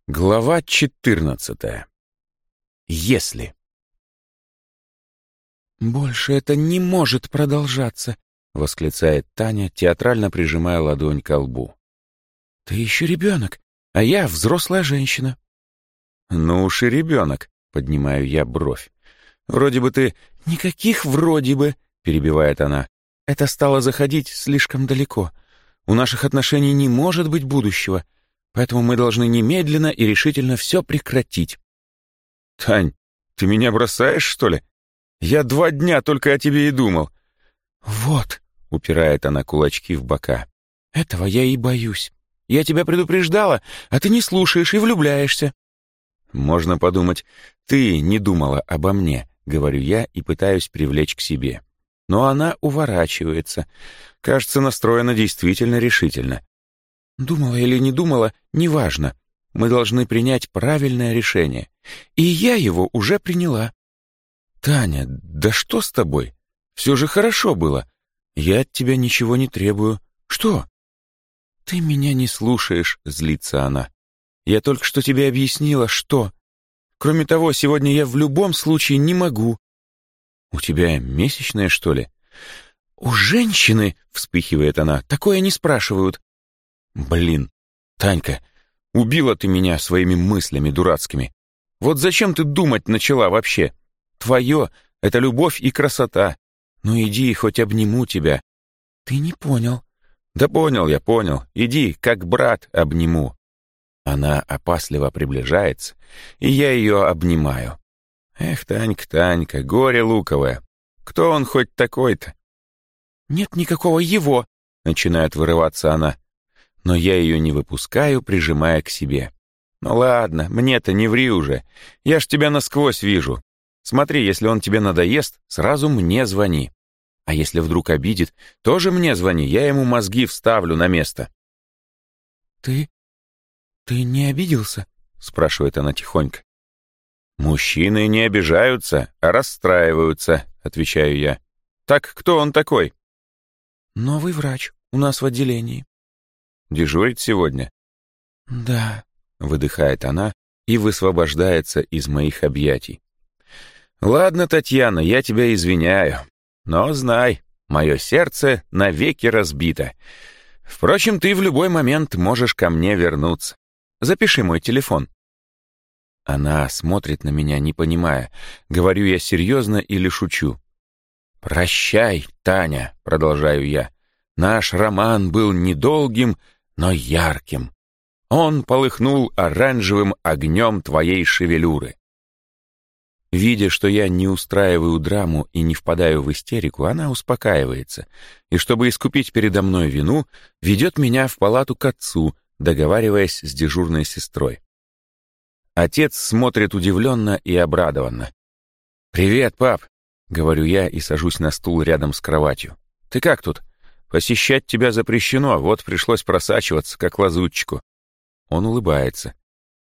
Глава 14. Если. «Больше это не может продолжаться», — восклицает Таня, театрально прижимая ладонь ко лбу. «Ты еще ребенок, а я взрослая женщина». «Ну уж и ребенок», — поднимаю я бровь. «Вроде бы ты...» «Никаких вроде бы», — перебивает она. «Это стало заходить слишком далеко. У наших отношений не может быть будущего. Поэтому мы должны немедленно и решительно все прекратить». «Тань, ты меня бросаешь, что ли? Я 2 дня только о тебе и думал». «Вот», — упирает она кулачки в бока, — «этого я и боюсь. Я тебя предупреждала, а ты не слушаешь и влюбляешься». «Можно подумать, ты не думала обо мне», — говорю я и пытаюсь привлечь к себе. Но она уворачивается. Кажется, настроена действительно решительно. «Думала или не думала, неважно. Мы должны принять правильное решение. И я его уже приняла». «Таня, да что с тобой? Все же хорошо было. Я от тебя ничего не требую. Что?» «Ты меня не слушаешь», — злится она. «Я только что тебе объяснила, что. Кроме того, сегодня я в любом случае не могу». «У тебя месячные, что ли?» «У женщины», — вспыхивает она, — «такое не спрашивают». «Блин, Танька, убила ты меня своими мыслями дурацкими. Вот зачем ты думать начала вообще? Твое — это любовь и красота. Ну иди, хоть обниму тебя». «Ты не понял». «Да понял я, понял. Иди, как брат, обниму». Она опасливо приближается, и я ее обнимаю. Эх, Танька, Танька, горе луковое. Кто он хоть такой-то? «Нет никакого его», — начинает вырываться она. Но я ее не выпускаю, прижимая к себе. «Ну ладно, мне-то не ври уже. Я ж тебя насквозь вижу. Смотри, если он тебе надоест, сразу мне звони. А если вдруг обидит, тоже мне звони, я ему мозги вставлю на место». «Ты не обиделся?» — спрашивает она тихонько. «Мужчины не обижаются, а расстраиваются», — отвечаю я. «Так кто он такой?» «Новый врач у нас в отделении». «Дежурит сегодня?» «Да», — выдыхает она и высвобождается из моих объятий. «Ладно, Татьяна, я тебя извиняю. Но знай, мое сердце навеки разбито. Впрочем, ты в любой момент можешь ко мне вернуться. Запиши мой телефон». Она смотрит на меня, не понимая, говорю я серьезно или шучу. «Прощай, Таня», — продолжаю я. «Наш роман был недолгим, но ярким. Он полыхнул оранжевым огнем твоей шевелюры». Видя, что я не устраиваю драму и не впадаю в истерику, она успокаивается, и, чтобы искупить передо мной вину, ведет меня в палату к отцу, договариваясь с дежурной сестрой. Отец смотрит удивленно и обрадованно. «Привет, пап», — говорю я и сажусь на стул рядом с кроватью. «Ты как тут? Посещать тебя запрещено, вот пришлось просачиваться, как лазутчику». Он улыбается.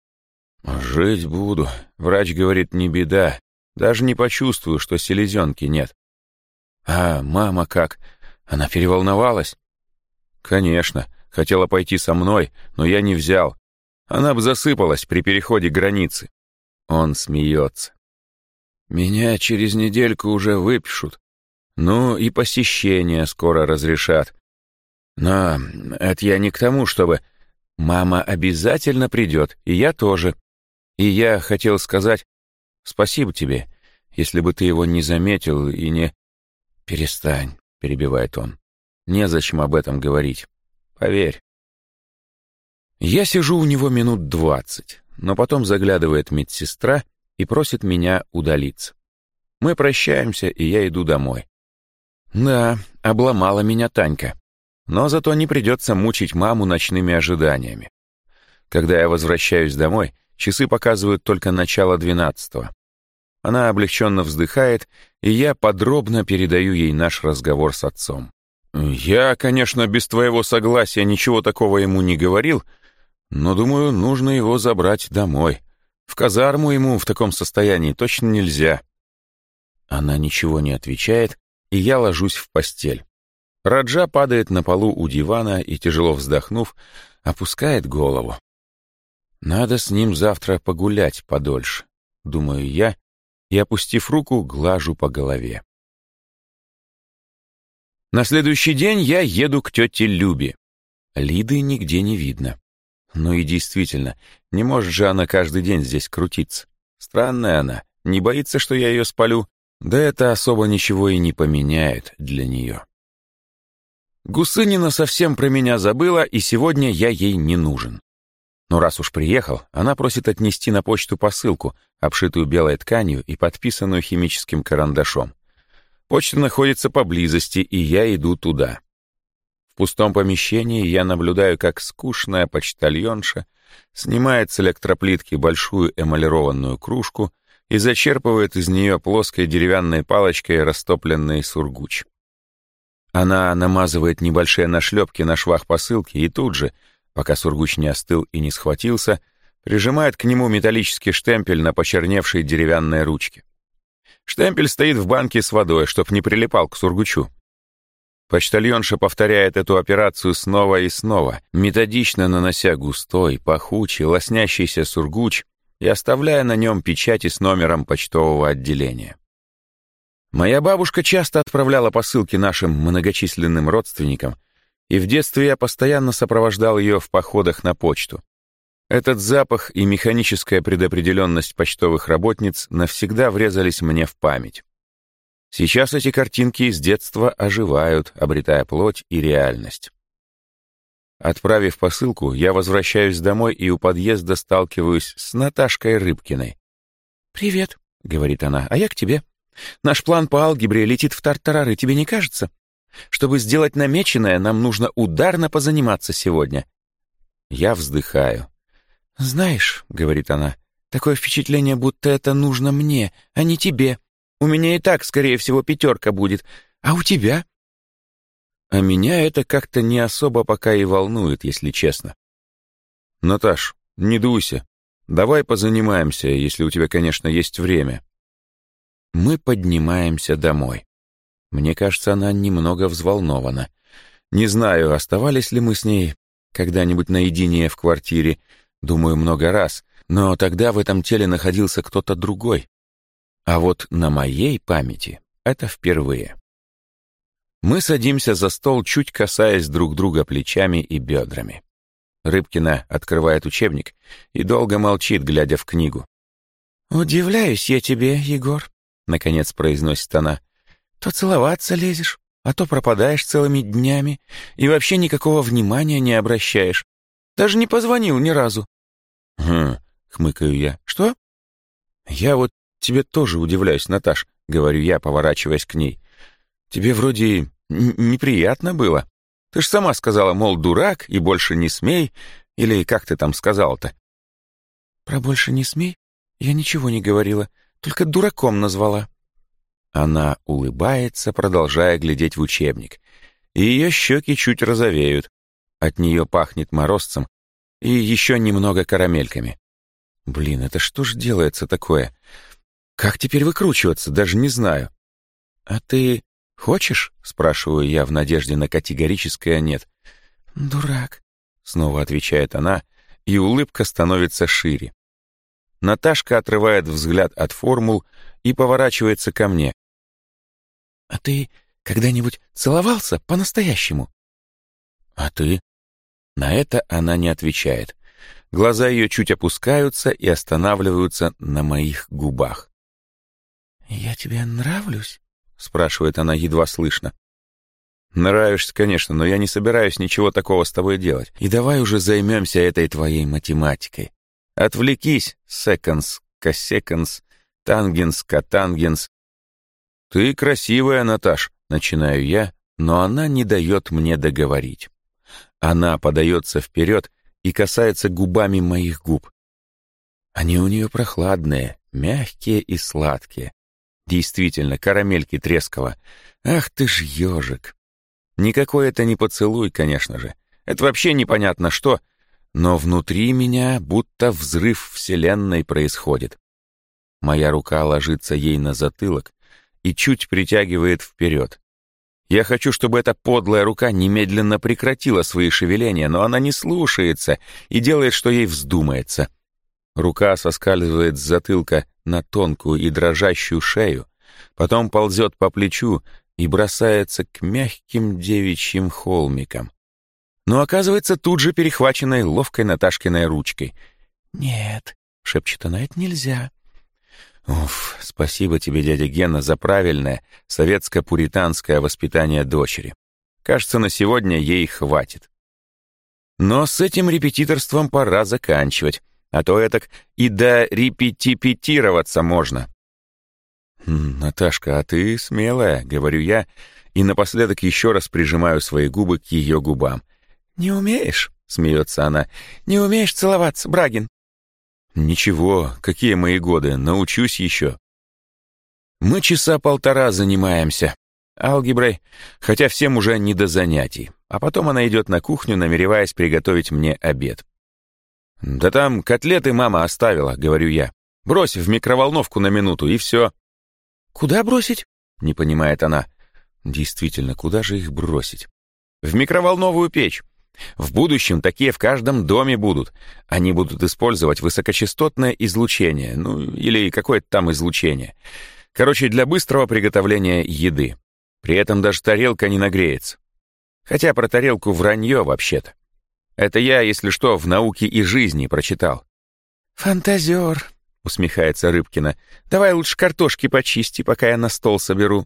«Жить буду. Врач говорит, не беда. Даже не почувствую, что селезенки нет». «А мама как? Она переволновалась?» «Конечно. Хотела пойти со мной, но я не взял. Она бы засыпалась при переходе границы». Он смеется. «Меня через недельку уже выпишут. Ну и посещение скоро разрешат. Но это я не к тому, чтобы... Мама обязательно придет, и я тоже. И я хотел сказать спасибо тебе, если бы ты его не заметил и не...» «Перестань», — перебивает он. «Незачем об этом говорить. Поверь». Я сижу у него минут 20, но потом заглядывает медсестра и просит меня удалиться. Мы прощаемся, и я иду домой. Да, обломала меня Танька. Но зато не придется мучить маму ночными ожиданиями. Когда я возвращаюсь домой, часы показывают только начало 12-го. Она облегченно вздыхает, и я подробно передаю ей наш разговор с отцом. Я, конечно, без твоего согласия ничего такого ему не говорил, но, думаю, нужно его забрать домой. В казарму ему в таком состоянии точно нельзя. Она ничего не отвечает, и я ложусь в постель. Раджа падает на полу у дивана и, тяжело вздохнув, опускает голову. Надо с ним завтра погулять подольше, думаю я, и, опустив руку, глажу по голове. На следующий день я еду к тете Любе. Лиды нигде не видно. Ну и действительно, не может же она каждый день здесь крутиться. Странная она, не боится, что я ее спалю, да это особо ничего и не поменяет для нее. Гусынина совсем про меня забыла, и сегодня я ей не нужен. Но раз уж приехал, она просит отнести на почту посылку, обшитую белой тканью и подписанную химическим карандашом. Почта находится поблизости, и я иду туда. В пустом помещении я наблюдаю, как скучная почтальонша снимает с электроплитки большую эмалированную кружку и зачерпывает из нее плоской деревянной палочкой растопленный сургуч. Она намазывает небольшие нашлепки на швах посылки и тут же, пока сургуч не остыл и не схватился, прижимает к нему металлический штемпель на почерневшей деревянной ручке. Штемпель стоит в банке с водой, чтоб не прилипал к сургучу. Почтальонша повторяет эту операцию снова и снова, методично нанося густой, пахучий, лоснящийся сургуч и оставляя на нем печати с номером почтового отделения. Моя бабушка часто отправляла посылки нашим многочисленным родственникам, и в детстве я постоянно сопровождал ее в походах на почту. Этот запах и механическая предопределенность почтовых работниц навсегда врезались мне в память. Сейчас эти картинки из детства оживают, обретая плоть и реальность. Отправив посылку, я возвращаюсь домой и у подъезда сталкиваюсь с Наташкой Рыбкиной. «Привет», — говорит она, — «а я к тебе. Наш план по алгебре летит в тартарары, тебе не кажется? Чтобы сделать намеченное, нам нужно ударно позаниматься сегодня». Я вздыхаю. «Знаешь», — говорит она, — «такое впечатление, будто это нужно мне, а не тебе. У меня и так, скорее всего, 5 будет. А у тебя?» А меня это как-то не особо пока и волнует, если честно. «Наташ, не дуйся. Давай позанимаемся, если у тебя, конечно, есть время». Мы поднимаемся домой. Мне кажется, она немного взволнована. Не знаю, оставались ли мы с ней когда-нибудь наедине в квартире. Думаю, много раз. Но тогда в этом теле находился кто-то другой. А вот на моей памяти это впервые. Мы садимся за стол, чуть касаясь друг друга плечами и бедрами. Рыбкина открывает учебник и долго молчит, глядя в книгу. «Удивляюсь я тебе, Егор», — наконец произносит она. «То целоваться лезешь, а то пропадаешь целыми днями и вообще никакого внимания не обращаешь. Даже не позвонил ни разу». Хмыкаю я. «Что?» «Я вот тебе тоже удивляюсь, Наташ», — говорю я, поворачиваясь к ней. «Тебе вроде неприятно было. Ты ж сама сказала, мол, дурак и больше не смей, или как ты там сказала-то?» «Про больше не смей? Я ничего не говорила, только дураком назвала». Она улыбается, продолжая глядеть в учебник, и ее щеки чуть розовеют. От нее пахнет морозцем и еще немного карамельками. Блин, это что ж делается такое? Как теперь выкручиваться, даже не знаю. «А ты хочешь?» — спрашиваю я в надежде на категорическое «нет». «Дурак», — снова отвечает она, и улыбка становится шире. Наташка отрывает взгляд от формул и поворачивается ко мне. «А ты когда-нибудь целовался по-настоящему?» «А ты?» На это она не отвечает. Глаза ее чуть опускаются и останавливаются на моих губах. «Я тебе нравлюсь?» — спрашивает она едва слышно. «Нравишься, конечно, но я не собираюсь ничего такого с тобой делать. И давай уже займемся этой твоей математикой. Отвлекись, секонс, косеконс, тангенс, котангенс». «Ты красивая, Наташ», — начинаю я, но она не дает мне договорить. Она подается вперед и касается губами моих губ. Они у нее прохладные, мягкие и сладкие. Действительно, карамельки тресково. Ах ты ж ежик. Никакой это не поцелуй, конечно же. Это вообще непонятно что, но внутри меня будто взрыв вселенной происходит. Моя рука ложится ей на затылок и чуть притягивает вперед. Я хочу, чтобы эта подлая рука немедленно прекратила свои шевеления, но она не слушается и делает, что ей вздумается. Рука соскальзывает с затылка на тонкую и дрожащую шею, потом ползет по плечу и бросается к мягким девичьим холмикам. Но оказывается тут же перехваченной ловкой Наташкиной ручкой. «Нет», — шепчет она, — «это нельзя». Уф, спасибо тебе, дядя Гена, за правильное советско-пуританское воспитание дочери. Кажется, на сегодня ей хватит. Но с этим репетиторством пора заканчивать, а то этак и дорепетипетироваться можно. «Наташка, а ты смелая», — говорю я, и напоследок еще раз прижимаю свои губы к ее губам. «Не умеешь?» — смеется она. «Не умеешь целоваться, Брагин?» «Ничего, какие мои годы, научусь еще». Мы часа полтора занимаемся алгеброй, хотя всем уже не до занятий, а потом она идет на кухню, намереваясь приготовить мне обед. «Да там котлеты мама оставила», — говорю я. «Брось в микроволновку на минуту, и все». «Куда бросить?» — не понимает она. «Действительно, куда же их бросить?» «В микроволновую печь. В будущем такие в каждом доме будут. Они будут использовать высокочастотное излучение, ну, или какое-то там излучение. Короче, для быстрого приготовления еды. При этом даже тарелка не нагреется. Хотя про тарелку вранье вообще-то. Это я, если что, в «Науке и жизни» прочитал». «Фантазер», — усмехается Рыбкина. «Давай лучше картошки почисти, пока я на стол соберу».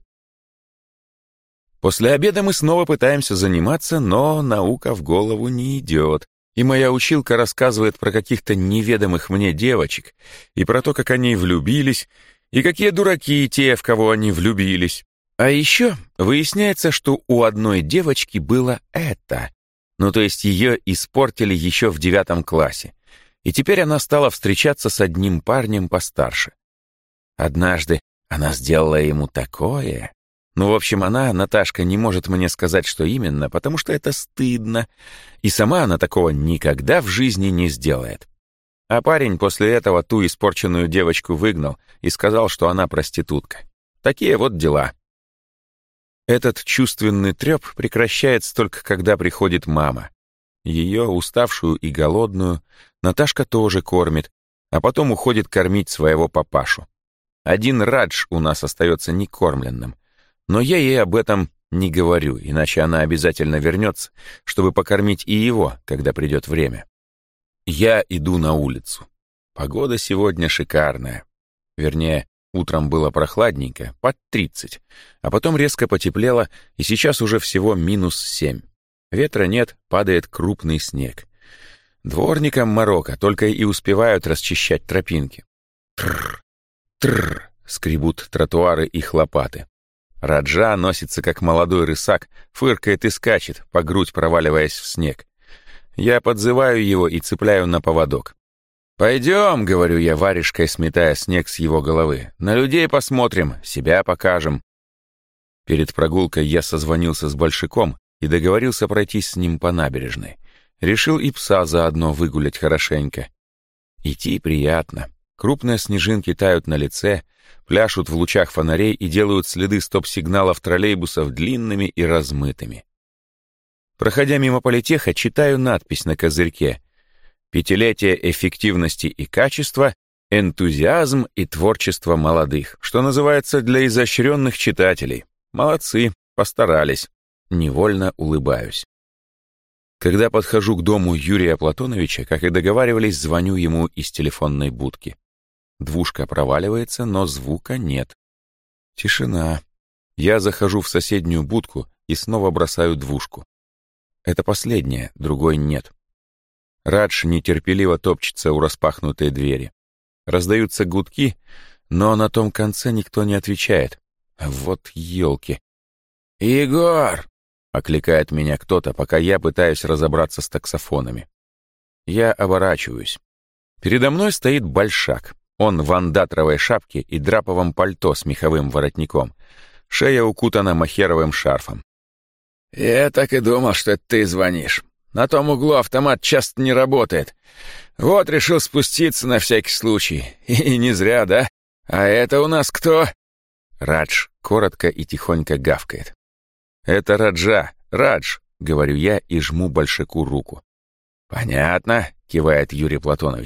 После обеда мы снова пытаемся заниматься, но наука в голову не идет. И моя училка рассказывает про каких-то неведомых мне девочек, и про то, как они влюбились, и какие дураки те, в кого они влюбились. А еще выясняется, что у одной девочки было это. Ну, то есть ее испортили еще в 9 классе. И теперь она стала встречаться с одним парнем постарше. Однажды она сделала ему такое. Ну, в общем, она, Наташка, не может мне сказать, что именно, потому что это стыдно. И сама она такого никогда в жизни не сделает. А парень после этого ту испорченную девочку выгнал и сказал, что она проститутка. Такие вот дела. Этот чувственный треп прекращается только когда приходит мама. Ее, уставшую и голодную, Наташка тоже кормит, а потом уходит кормить своего папашу. Один Радж у нас остается некормленным. Но я ей об этом не говорю, иначе она обязательно вернется, чтобы покормить и его, когда придет время. Я иду на улицу. Погода сегодня шикарная. Вернее, утром было прохладненько, под 30, а потом резко потеплело, и сейчас уже всего -7. Ветра нет, падает крупный снег. Дворникам Марокко только и успевают расчищать тропинки. Тррр, тррр, скребут тротуары их лопаты. Раджа носится, как молодой рысак, фыркает и скачет, по грудь проваливаясь в снег. Я подзываю его и цепляю на поводок. «Пойдем», — говорю я варежкой, сметая снег с его головы. «На людей посмотрим, себя покажем». Перед прогулкой я созвонился с Большаком и договорился пройтись с ним по набережной. Решил и пса заодно выгулять хорошенько. Идти приятно. Крупные снежинки тают на лице, пляшут в лучах фонарей и делают следы стоп-сигналов троллейбусов длинными и размытыми. Проходя мимо политеха, читаю надпись на козырьке: «Пятилетие эффективности и качества, энтузиазм и творчество молодых», что называется, для изощренных читателей. Молодцы, постарались. Невольно улыбаюсь. Когда подхожу к дому Юрия Платоновича, как и договаривались, звоню ему из телефонной будки. Двушка проваливается, но звука нет. Тишина. Я захожу в соседнюю будку и снова бросаю двушку. Это последняя, другой нет. Радж нетерпеливо топчется у распахнутой двери. Раздаются гудки, но на том конце никто не отвечает. Вот елки. «Егор!» — окликает меня кто-то, пока я пытаюсь разобраться с таксофонами. Я оборачиваюсь. Передо мной стоит Большак. Он в андатровой шапке и драповом пальто с меховым воротником. Шея укутана махеровым шарфом. «Я так и думал, что это ты звонишь. На том углу автомат часто не работает. Вот решил спуститься на всякий случай. И не зря, да? А это у нас кто?» Радж коротко и тихонько гавкает. «Это Раджа, Радж», — говорю я и жму Большаку руку. «Понятно», — кивает Юрий Платонович.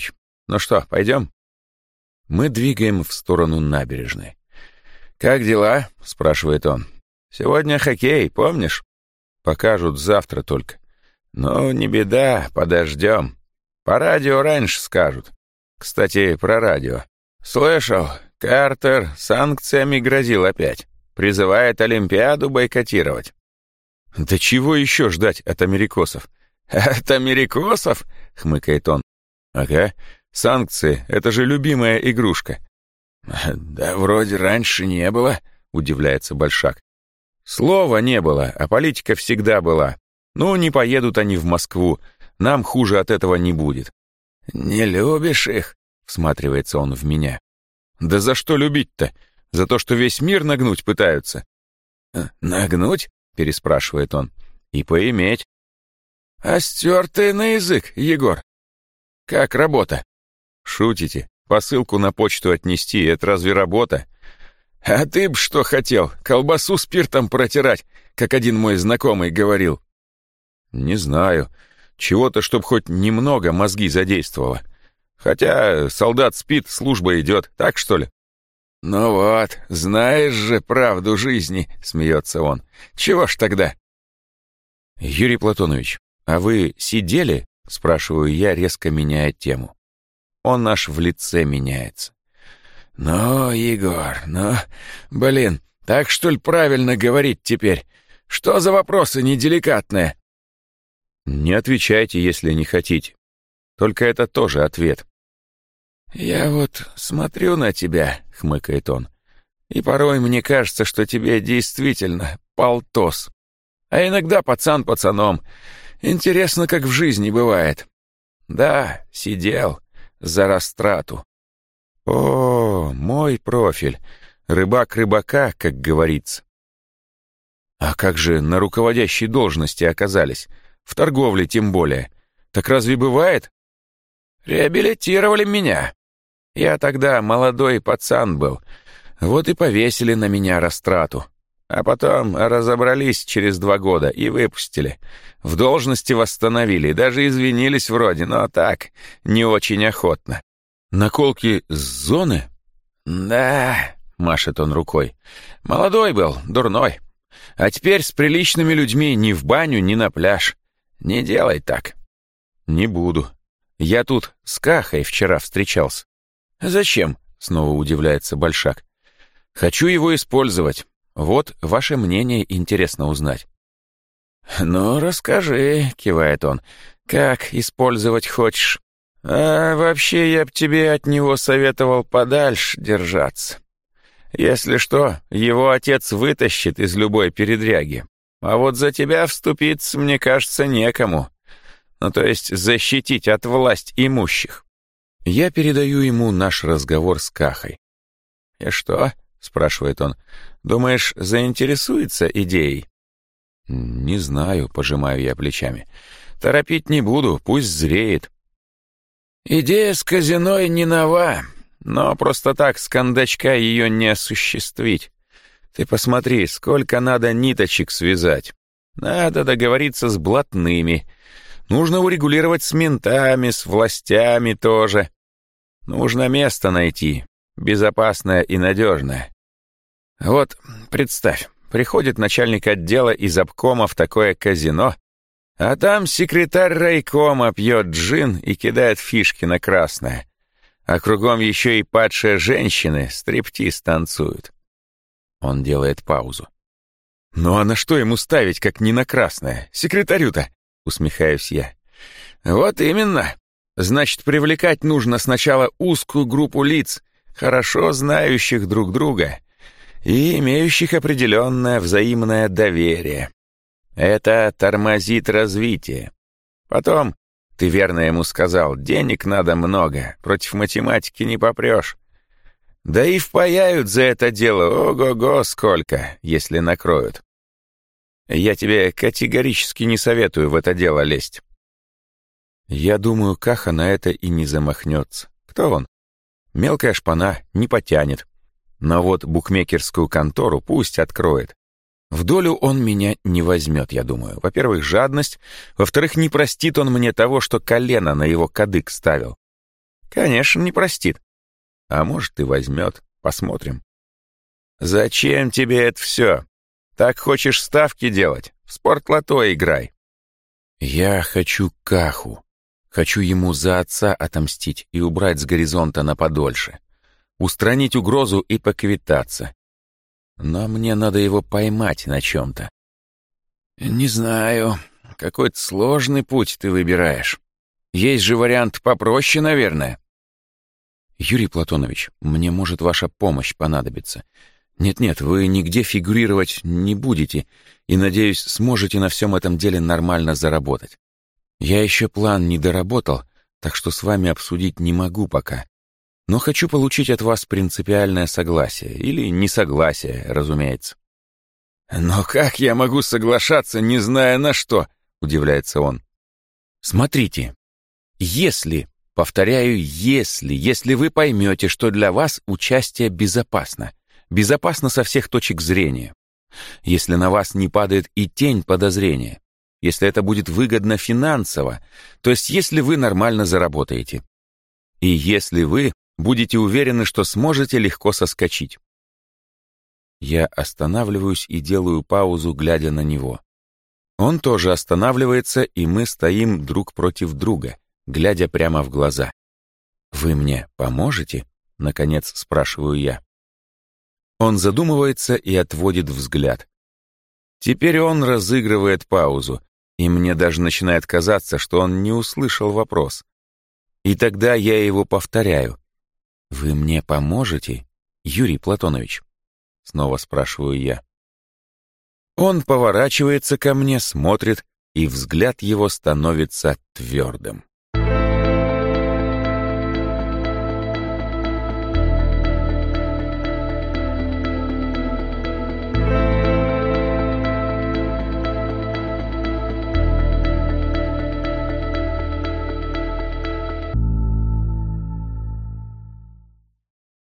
Ну что, пойдем? Мы двигаем в сторону набережной. «Как дела?» — спрашивает он. «Сегодня хоккей, помнишь?» «Покажут завтра только». «Ну, не беда, подождем. По радио раньше скажут. Кстати, про радио. Слышал, Картер санкциями грозил опять. Призывает Олимпиаду бойкотировать». «Да чего еще ждать от америкосов?» «От америкосов?» — хмыкает он. «Ага, санкции — это же любимая игрушка». «Да вроде раньше не было», — удивляется Большак. «Слова не было, а политика всегда была. Ну, не поедут они в Москву, нам хуже от этого не будет». «Не любишь их?» — всматривается он в меня. «Да за что любить-то? За то, что весь мир нагнуть пытаются». «Нагнуть?» — переспрашивает он. «И поиметь». «А стертый на язык, Егор. Как работа?» «Шутите? Посылку на почту отнести — это разве работа?» «А ты б что хотел? Колбасу спиртом протирать, как один мой знакомый говорил». «Не знаю. Чего-то, чтоб хоть немного мозги задействовало. Хотя солдат спит, служба идет, так что ли?» «Ну вот, знаешь же правду жизни», — смеется он. «Чего ж тогда?» «Юрий Платонович, а вы сидели?» — спрашиваю я, резко меняя тему. Он аж в лице меняется. «Ну, Егор, блин, так что ли правильно говорить теперь? Что за вопросы неделикатные?» «Не отвечайте, если не хотите. Только это тоже ответ». «Я вот смотрю на тебя», — хмыкает он, «и порой мне кажется, что тебе действительно полтос. А иногда пацан пацаном. Интересно, как в жизни бывает. Да, сидел за растрату». «О, мой профиль. Рыбак рыбака, как говорится». «А как же на руководящей должности оказались? В торговле тем более. Так разве бывает?» «Реабилитировали меня. Я тогда молодой пацан был. Вот и повесили на меня растрату. А потом разобрались через 2 года и выпустили. В должности восстановили, даже извинились вроде, но так, не очень охотно». «Наколки с зоны?» «Да», — машет он рукой. «Молодой был, дурной. А теперь с приличными людьми ни в баню, ни на пляж. Не делай так». «Не буду. Я тут с Кахой вчера встречался». «Зачем?» — снова удивляется Большак. «Хочу его использовать. Вот ваше мнение интересно узнать». «Ну, расскажи», — кивает он, — «как использовать хочешь? А вообще я б тебе от него советовал подальше держаться. Если что, его отец вытащит из любой передряги. А вот за тебя вступиться, мне кажется, некому. Ну, то есть защитить от власть имущих». Я передаю ему наш разговор с Кахой. «И что?» — спрашивает он. «Думаешь, заинтересуется идеей?» «Не знаю», — пожимаю я плечами. «Торопить не буду, пусть зреет». «Идея с казино и не нова, но просто так с кондачка ее не осуществить. Ты посмотри, сколько надо ниточек связать. Надо договориться с блатными. Нужно урегулировать с ментами, с властями тоже. Нужно место найти, безопасное и надежное. Вот, представь, приходит начальник отдела из обкома в такое казино, а там секретарь райкома пьет джин и кидает фишки на красное. А кругом еще и падшие женщины стриптиз танцуют». Он делает паузу. «Ну а на что ему ставить, как не на красное? Секретарю-то?» — усмехаюсь я. «Вот именно. Значит, привлекать нужно сначала узкую группу лиц, хорошо знающих друг друга и имеющих определенное взаимное доверие. Это тормозит развитие. Потом, ты верно ему сказал, денег надо много, против математики не попрешь. Да и впаяют за это дело ого-го сколько, если накроют. Я тебе категорически не советую в это дело лезть». Я думаю, Каха на это и не замахнется. Кто он? Мелкая шпана, не потянет. Но вот букмекерскую контору пусть откроет. В долю он меня не возьмет, я думаю. Во-первых, жадность. Во-вторых, не простит он мне того, что колено на его кадык ставил. Конечно, не простит. А может, и возьмет. Посмотрим. Зачем тебе это все? Так хочешь ставки делать? В спортлото играй. Я хочу Каху. Хочу ему за отца отомстить и убрать с горизонта на подольше. Устранить угрозу и поквитаться. Но мне надо его поймать на чем-то. Не знаю, какой-то сложный путь ты выбираешь. Есть же вариант попроще, наверное. Юрий Платонович, мне может ваша помощь понадобиться. Нет-нет, вы нигде фигурировать не будете и, надеюсь, сможете на всем этом деле нормально заработать. Я еще план не доработал, так что с вами обсудить не могу пока. Но хочу получить от вас принципиальное согласие. Или несогласие, разумеется. «Но как я могу соглашаться, не зная на что?» — удивляется он. «Смотрите, если, повторяю, если вы поймете, что для вас участие безопасно со всех точек зрения, если на вас не падает и тень подозрения, если это будет выгодно финансово, то есть если вы нормально заработаете, и если вы будете уверены, что сможете легко соскочить». Я останавливаюсь и делаю паузу, глядя на него. Он тоже останавливается, и мы стоим друг против друга, глядя прямо в глаза. «Вы мне поможете?» — наконец спрашиваю я. Он задумывается и отводит взгляд. Теперь он разыгрывает паузу, и мне даже начинает казаться, что он не услышал вопрос. И тогда я его повторяю. «Вы мне поможете, Юрий Платонович?» Снова спрашиваю я. Он поворачивается ко мне, смотрит, и взгляд его становится твердым.